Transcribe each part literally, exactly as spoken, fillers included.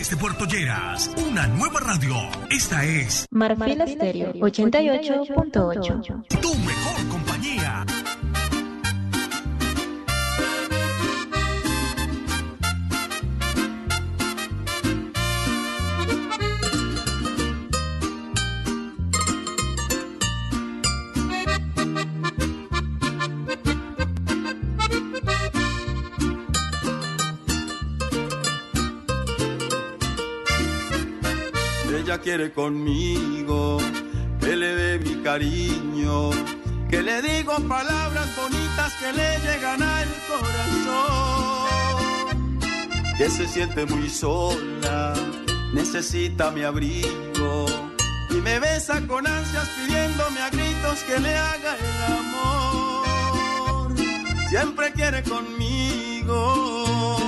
Desde Puerto Lleras, una nueva radio. Esta es Marfil Estéreo ochenta y ocho punto ocho. Tu mejor compañía. Ella quiere conmigo, que le dé mi cariño, que le digo palabras bonitas que le llegan al corazón, que se siente muy sola, necesita mi abrigo, y me besa con ansias pidiéndome a gritos que le haga el amor, siempre quiere conmigo,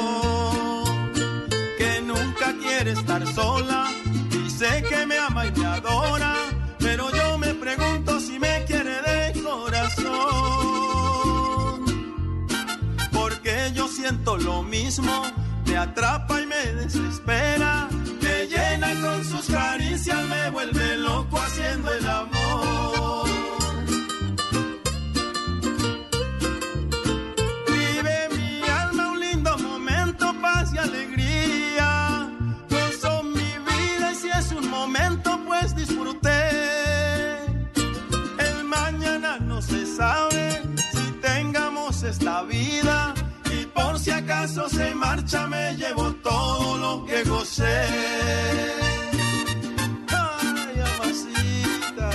que nunca quiere estar sola. Sé que me ama y me adora, pero yo me pregunto si me quiere de corazón. Porque yo siento lo mismo, me atrapa y me desespera, me llena con sus caricias, me vuelve loco haciendo el amor. Vive mi alma un lindo momento, paz y alegría. Un momento pues disfruté. El mañana no se sabe si tengamos esta vida, y por si acaso se marcha me llevo todo lo que gocé. Ay, amasita.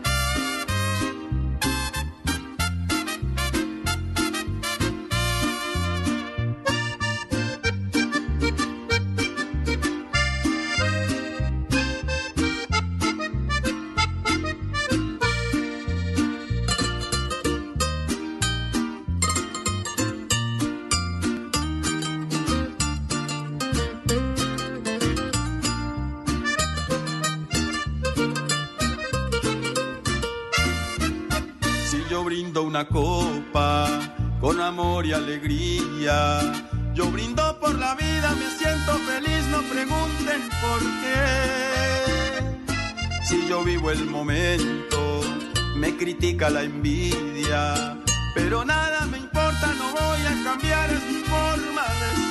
Brindo una copa con amor y alegría. Yo brindo por la vida, me siento feliz, no pregunten por qué. Si yo vivo el momento, me critica la envidia, pero nada me importa, no voy a cambiar, es mi forma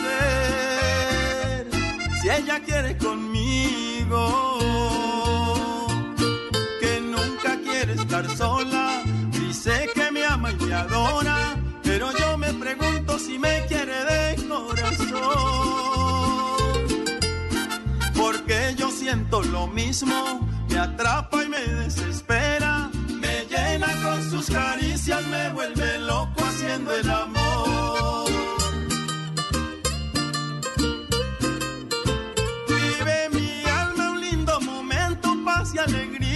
de ser. Si ella quiere conmigo, que nunca quiere estar sola. Sé que me ama y me adora, pero yo me pregunto si me quiere de corazón. Porque yo siento lo mismo, me atrapa y me desespera, me llena con sus caricias, me vuelve loco haciendo el amor. Vive mi alma un lindo momento, paz y alegría.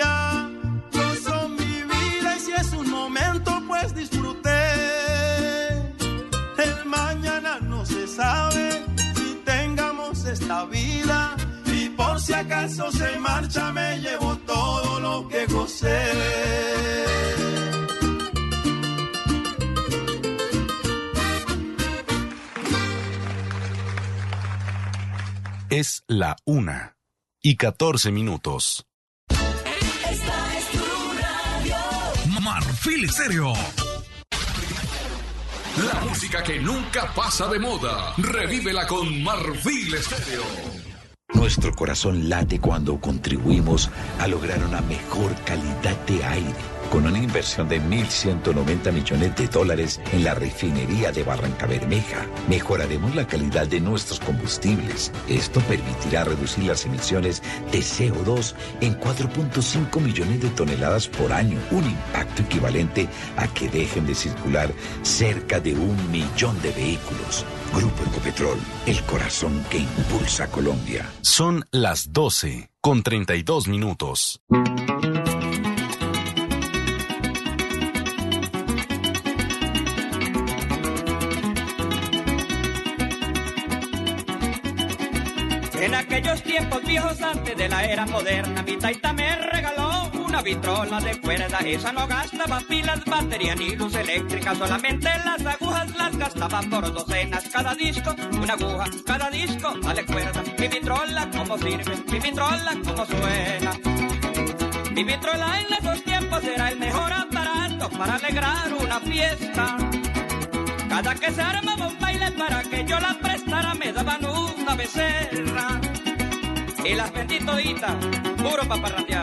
Es un momento pues disfruté. El mañana no se sabe si tengamos esta vida, y por si acaso se marcha me llevo todo lo que gocé. Es la una y catorce minutos. Marfil Estéreo. La música que nunca pasa de moda. Revívela con Marfil Estéreo. Nuestro corazón late cuando contribuimos a lograr una mejor calidad de aire. Con una inversión de mil ciento noventa millones de dólares en la refinería de Barrancabermeja, mejoraremos la calidad de nuestros combustibles. Esto permitirá reducir las emisiones de C O dos en cuatro punto cinco millones de toneladas por año, un impacto equivalente a que dejen de circular cerca de un millón de vehículos. Grupo Ecopetrol, el corazón que impulsa a Colombia. Son las doce con treinta y dos minutos. En aquellos tiempos viejos antes de la era moderna, mi taita me regaló una vitrola de cuerda. Esa no gastaba pilas, batería ni luz eléctrica, solamente las agujas las gastaba por docenas. Cada disco, una aguja, cada disco, dale cuerda. Mi vitrola, cómo sirve, mi vitrola, cómo suena. Mi vitrola en esos tiempos era el mejor aparato para alegrar una fiesta. Cada que se armaba un baile para que yo la prestara me daban una becerra. Y las vendí toditas, puro pa' parrandear.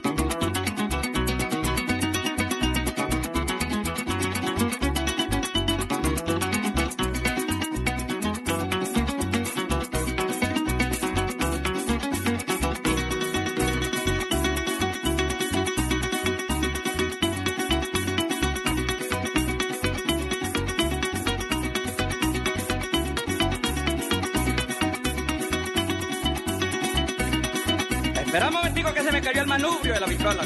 Espera un momentico que se me cayó el manubrio de la vitrola.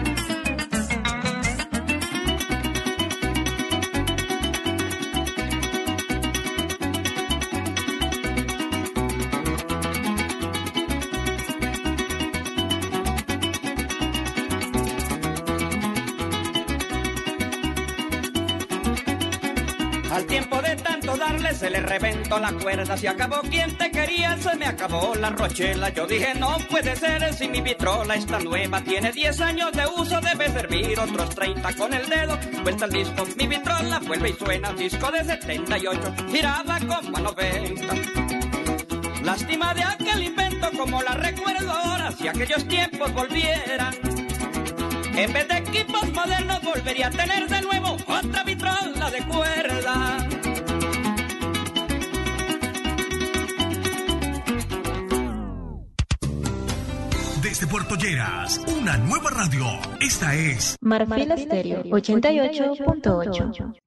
Al tiempo de tanto darle se le reventó la cuerda. Se acabó quien te quería, se me acabó la rochela. Yo dije no puede ser, si mi vitrola está nueva, tiene diez años de uso, debe servir otros treinta con el dedo. Cuenta el disco, mi vitrola vuelve y suena. Disco de setenta y ocho, giraba como a noventa. Lástima de aquel invento, como la recuerdo ahora, si aquellos tiempos volvieran. En vez de equipos modernos volvería a tener de nuevo otra vitrola de cuerda. Desde Puerto Lleras, una nueva radio. Esta es Marfil Estéreo ochenta y ocho punto ocho.